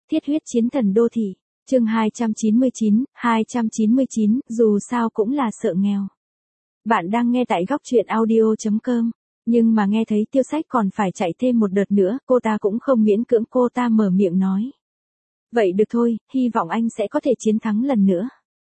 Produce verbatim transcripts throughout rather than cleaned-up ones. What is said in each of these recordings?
Thiết huyết chiến thần đô thị, chương hai trăm chín mươi chín, hai trăm chín mươi chín, dù sao cũng là sợ nghèo. Bạn đang nghe tại góc truyện audio chấm com, nhưng mà nghe thấy Tiêu Sách còn phải chạy thêm một đợt nữa, cô ta cũng không miễn cưỡng, cô ta mở miệng nói. Vậy được thôi, hy vọng anh sẽ có thể chiến thắng lần nữa.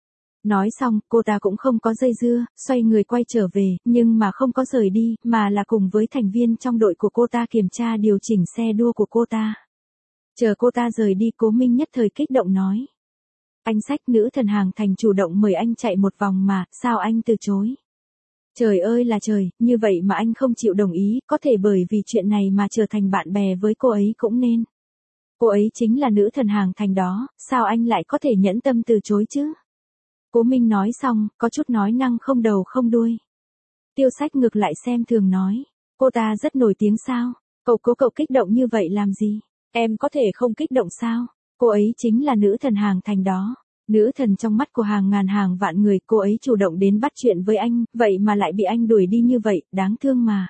Nói xong, cô ta cũng không có dây dưa, xoay người quay trở về, nhưng mà không có rời đi, mà là cùng với thành viên trong đội của cô ta kiểm tra điều chỉnh xe đua của cô ta. Chờ cô ta rời đi, Cố Minh nhất thời kích động nói. Anh Sách, nữ thần hàng thành chủ động mời anh chạy một vòng mà, sao anh từ chối? Trời ơi là trời, như vậy mà anh không chịu đồng ý, có thể bởi vì chuyện này mà trở thành bạn bè với cô ấy cũng nên. Cô ấy chính là nữ thần hàng thành đó, sao anh lại có thể nhẫn tâm từ chối chứ? Cố Minh nói xong, có chút nói năng không đầu không đuôi. Tiêu Sách ngược lại xem thường nói. Cô ta rất nổi tiếng sao? Cậu cố cậu kích động như vậy làm gì? Em có thể không kích động sao? Cô ấy chính là nữ thần hàng thành đó. Nữ thần trong mắt của hàng ngàn hàng vạn người, cô ấy chủ động đến bắt chuyện với anh, vậy mà lại bị anh đuổi đi như vậy, đáng thương mà.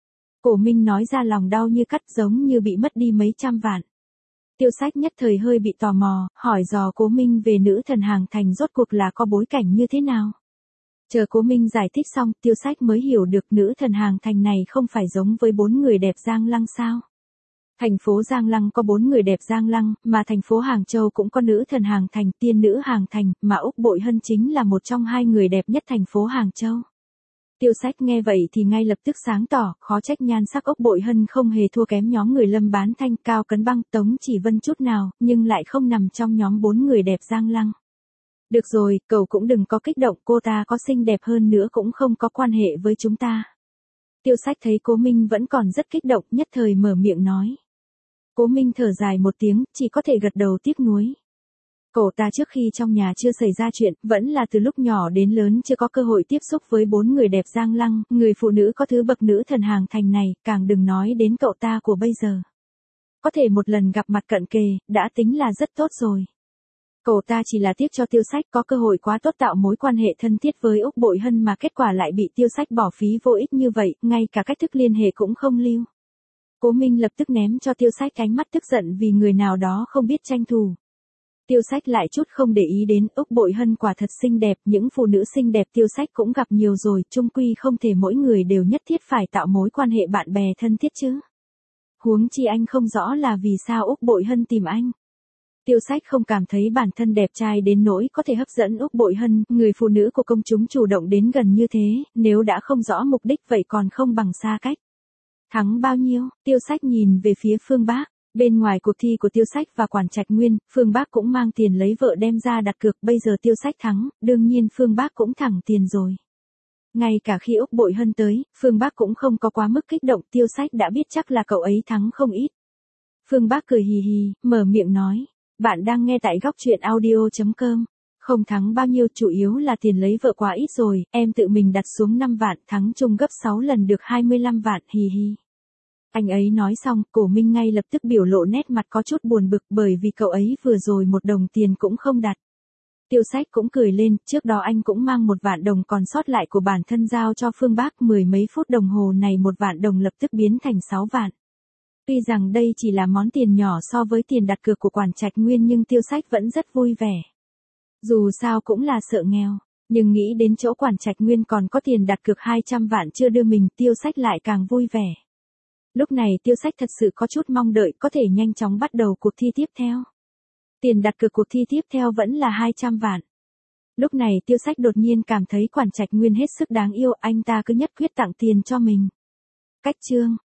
Cổ Minh nói ra lòng đau như cắt, giống như bị mất đi mấy trăm vạn. Tiêu Sách nhất thời hơi bị tò mò, hỏi dò Cố Minh về nữ thần hàng thành rốt cuộc là có bối cảnh như thế nào. Chờ Cố Minh giải thích xong, Tiêu Sách mới hiểu được nữ thần hàng thành này không phải giống với bốn người đẹp Giang Lăng sao. Thành phố Giang Lăng có bốn người đẹp Giang Lăng, mà thành phố Hàng Châu cũng có nữ thần hàng thành, tiên nữ hàng thành, mà Úc Bội Hân chính là một trong hai người đẹp nhất thành phố Hàng Châu. Tiêu Sách nghe vậy thì ngay lập tức sáng tỏ, khó trách nhan sắc Úc Bội Hân không hề thua kém nhóm người Lâm Bán Thanh, Cao Cấn Băng, Tống Chỉ Vân chút nào, nhưng lại không nằm trong nhóm bốn người đẹp Giang Lăng. Được rồi, cậu cũng đừng có kích động, cô ta có xinh đẹp hơn nữa cũng không có quan hệ với chúng ta. Tiêu Sách thấy Cố Minh vẫn còn rất kích động, nhất thời mở miệng nói. Cố Minh thở dài một tiếng, chỉ có thể gật đầu tiếc nuối. Cậu ta trước khi trong nhà chưa xảy ra chuyện, vẫn là từ lúc nhỏ đến lớn chưa có cơ hội tiếp xúc với bốn người đẹp Giang Lăng, người phụ nữ có thứ bậc nữ thần hàng thành này, càng đừng nói đến cậu ta của bây giờ. Có thể một lần gặp mặt cận kề, đã tính là rất tốt rồi. Cậu ta chỉ là tiếc cho Tiêu Sách có cơ hội quá tốt tạo mối quan hệ thân thiết với Úc Bội Hân mà kết quả lại bị Tiêu Sách bỏ phí vô ích như vậy, ngay cả cách thức liên hệ cũng không lưu. Cố Minh lập tức ném cho Tiêu Sách ánh mắt tức giận vì người nào đó không biết tranh thủ. Tiêu Sách lại chút không để ý đến, Úc Bội Hân quả thật xinh đẹp, những phụ nữ xinh đẹp Tiêu Sách cũng gặp nhiều rồi, chung quy không thể mỗi người đều nhất thiết phải tạo mối quan hệ bạn bè thân thiết chứ. Huống chi anh không rõ là vì sao Úc Bội Hân tìm anh. Tiêu Sách không cảm thấy bản thân đẹp trai đến nỗi có thể hấp dẫn Úc Bội Hân, người phụ nữ của công chúng chủ động đến gần như thế, nếu đã không rõ mục đích vậy còn không bằng xa cách. Thắng bao nhiêu? Tiêu Sách nhìn về phía Phương Bác. Bên ngoài cuộc thi của Tiêu Sách và Quản Trạch Nguyên, Phương Bác cũng mang tiền lấy vợ đem ra đặt cược, bây giờ Tiêu Sách thắng, đương nhiên Phương Bác cũng thẳng tiền rồi. Ngay cả khi Úc Bội Hân tới, Phương Bác cũng không có quá mức kích động, Tiêu Sách đã biết chắc là cậu ấy thắng không ít. Phương Bác cười hì hì, mở miệng nói, bạn đang nghe tại góc truyện audio chấm com. Không thắng bao nhiêu, chủ yếu là tiền lấy vợ quá ít rồi, em tự mình đặt xuống năm vạn, thắng chung gấp sáu lần được hai mươi lăm vạn, hì hì. Anh ấy nói xong, Cổ Minh ngay lập tức biểu lộ nét mặt có chút buồn bực bởi vì cậu ấy vừa rồi một đồng tiền cũng không đặt. Tiêu Sách cũng cười lên, trước đó anh cũng mang một vạn đồng còn sót lại của bản thân giao cho Phương Bác, mười mấy phút đồng hồ này một vạn đồng lập tức biến thành sáu vạn. Tuy rằng đây chỉ là món tiền nhỏ so với tiền đặt cược của Quản Trạch Nguyên nhưng Tiêu Sách vẫn rất vui vẻ. Dù sao cũng là sợ nghèo, nhưng nghĩ đến chỗ Quản Trạch Nguyên còn có tiền đặt cược hai trăm vạn chưa đưa mình, Tiêu Sách lại càng vui vẻ. Lúc này Tiêu Sách thật sự có chút mong đợi có thể nhanh chóng bắt đầu cuộc thi tiếp theo. Tiền đặt cược cuộc thi tiếp theo vẫn là hai trăm vạn. Lúc này Tiêu Sách đột nhiên cảm thấy Quản Trạch Nguyên hết sức đáng yêu, anh ta cứ nhất quyết tặng tiền cho mình. Cách chương,